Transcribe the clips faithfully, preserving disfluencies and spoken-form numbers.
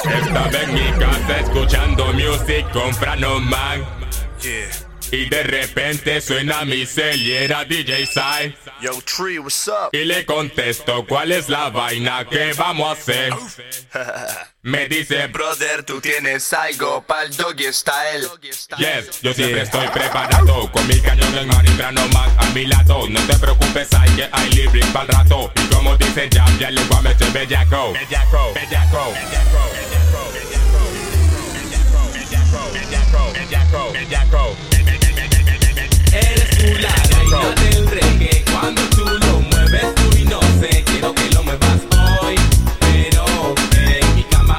Estaba en mi casa escuchando music con Franoman. Yeah. Y de repente suena mi cel y era D J Sai. Yo, Tree, what's up? Y le contesto, ¿cuál es la vaina que vamos a hacer? Me dice, brother, tú tienes algo pa'l doggy style. yes, yo siempre estoy preparado con mi cañón en mano y Franoman a mi lado. No te preocupes, hay que hay lyrics pa'l rato. Y como dice Jam, ya le voy a meter bellaco. Bellaco, bellaco, bellaco, bellaco, bellaco, bellaco. Eres tú la reina del reggae. Cuando tú lo mueves, tú y no sé, quiero que lo muevas hoy, pero en mi cama.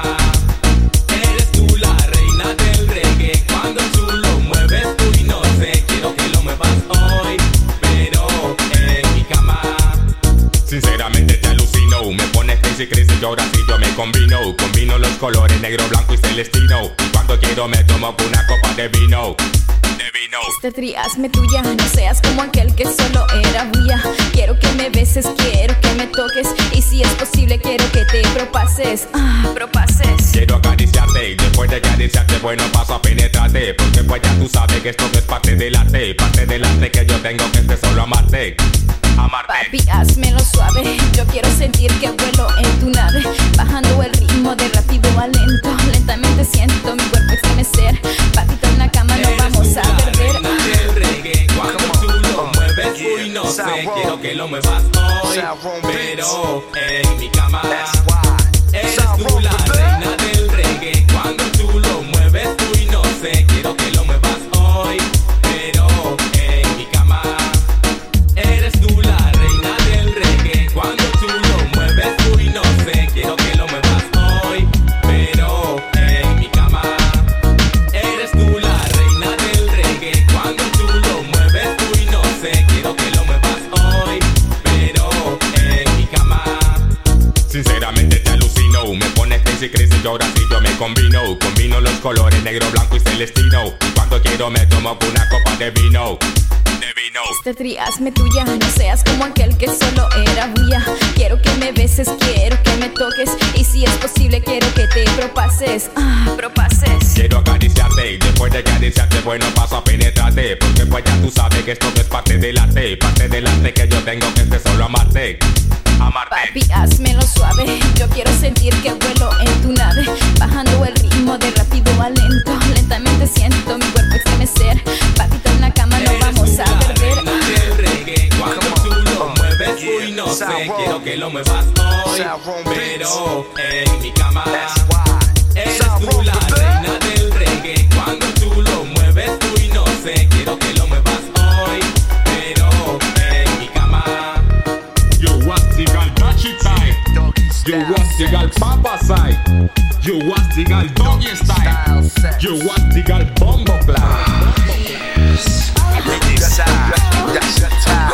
Eres tú la reina del reggae. Cuando tú lo mueves, tú y no sé, quiero que lo muevas hoy, pero en mi cama. Sinceramente te alucino, me pones crazy crazy y ahora sí yo me combino. Combino los colores negro, blanco y celestino. Y cuando quiero me tomo una copa de vino. Este triazme tuya, no seas como aquel que solo era bulla. Quiero que me beses, quiero que me toques. Y si es posible quiero que te propases, ah, propases. Quiero acariciarte y después de acariciarte bueno paso a penetrarte. Porque pues ya tú sabes que esto no es parte del arte. Parte del arte que yo tengo que es solo amarte. Amarte. Papi, hazmelo suave, yo quiero sentir que vuelo en tu nave. Bajando el ritmo de rápido a lento. Lentamente siento mi cuerpo estremecer. Papito en la cama no vamos a perder. Del reggae, cuando tú lo mueves, uy, no sé, quiero que lo muevas hoy, pero en mi cama. Eres tú la reina del reggae. Cuando tú lo mueves, uy, no sé, quiero que lo muevas hoy, pero en mi cama. Eres tú la reina del reggae. Cuando tú lo mueves, uy, no sé, quiero que lo muevas hoy, pero en mi cama. Eres tú la reina del reggae. Cuando tú lo mueves, uy, no sé, quiero que lo muevas hoy, pero en mi cama. Sinceramente te alucino, me pones crazy crazy y ahora sí yo me combino. Combino los colores negro, blanco y celestino. Y cuando quiero me tomo una copa de vino. Este triazme tuya, no seas como aquel que solo era bulla. Quiero que me beses, quiero que me toques. Y si es posible quiero que te propases, ah, propases. Quiero acariciarte y después de acariciarte bueno paso a penetrarte. Porque pues ya tú sabes que esto no es parte del arte. Parte del arte que yo tengo que es solo amarte. Amarte. Papi, hazmelo suave, yo quiero sentir que vuelo en tu nave. Bajando el ritmo de rápido a lento. Lentamente siento mi cuerpo estremecer. Papito en la cama no vamos a perder. Del reggae, cuando tú lo mueves, uy, no sé, quiero que lo muevas hoy, pero en mi cama. Eres tú la reina del reggae. Cuando tú lo mueves, uy, no sé, quiero que lo muevas hoy, pero en mi cama. You want the girl doggy style. You want the girl papa side. You want the girl doggy style. You want the girl bombo clap. That's your time.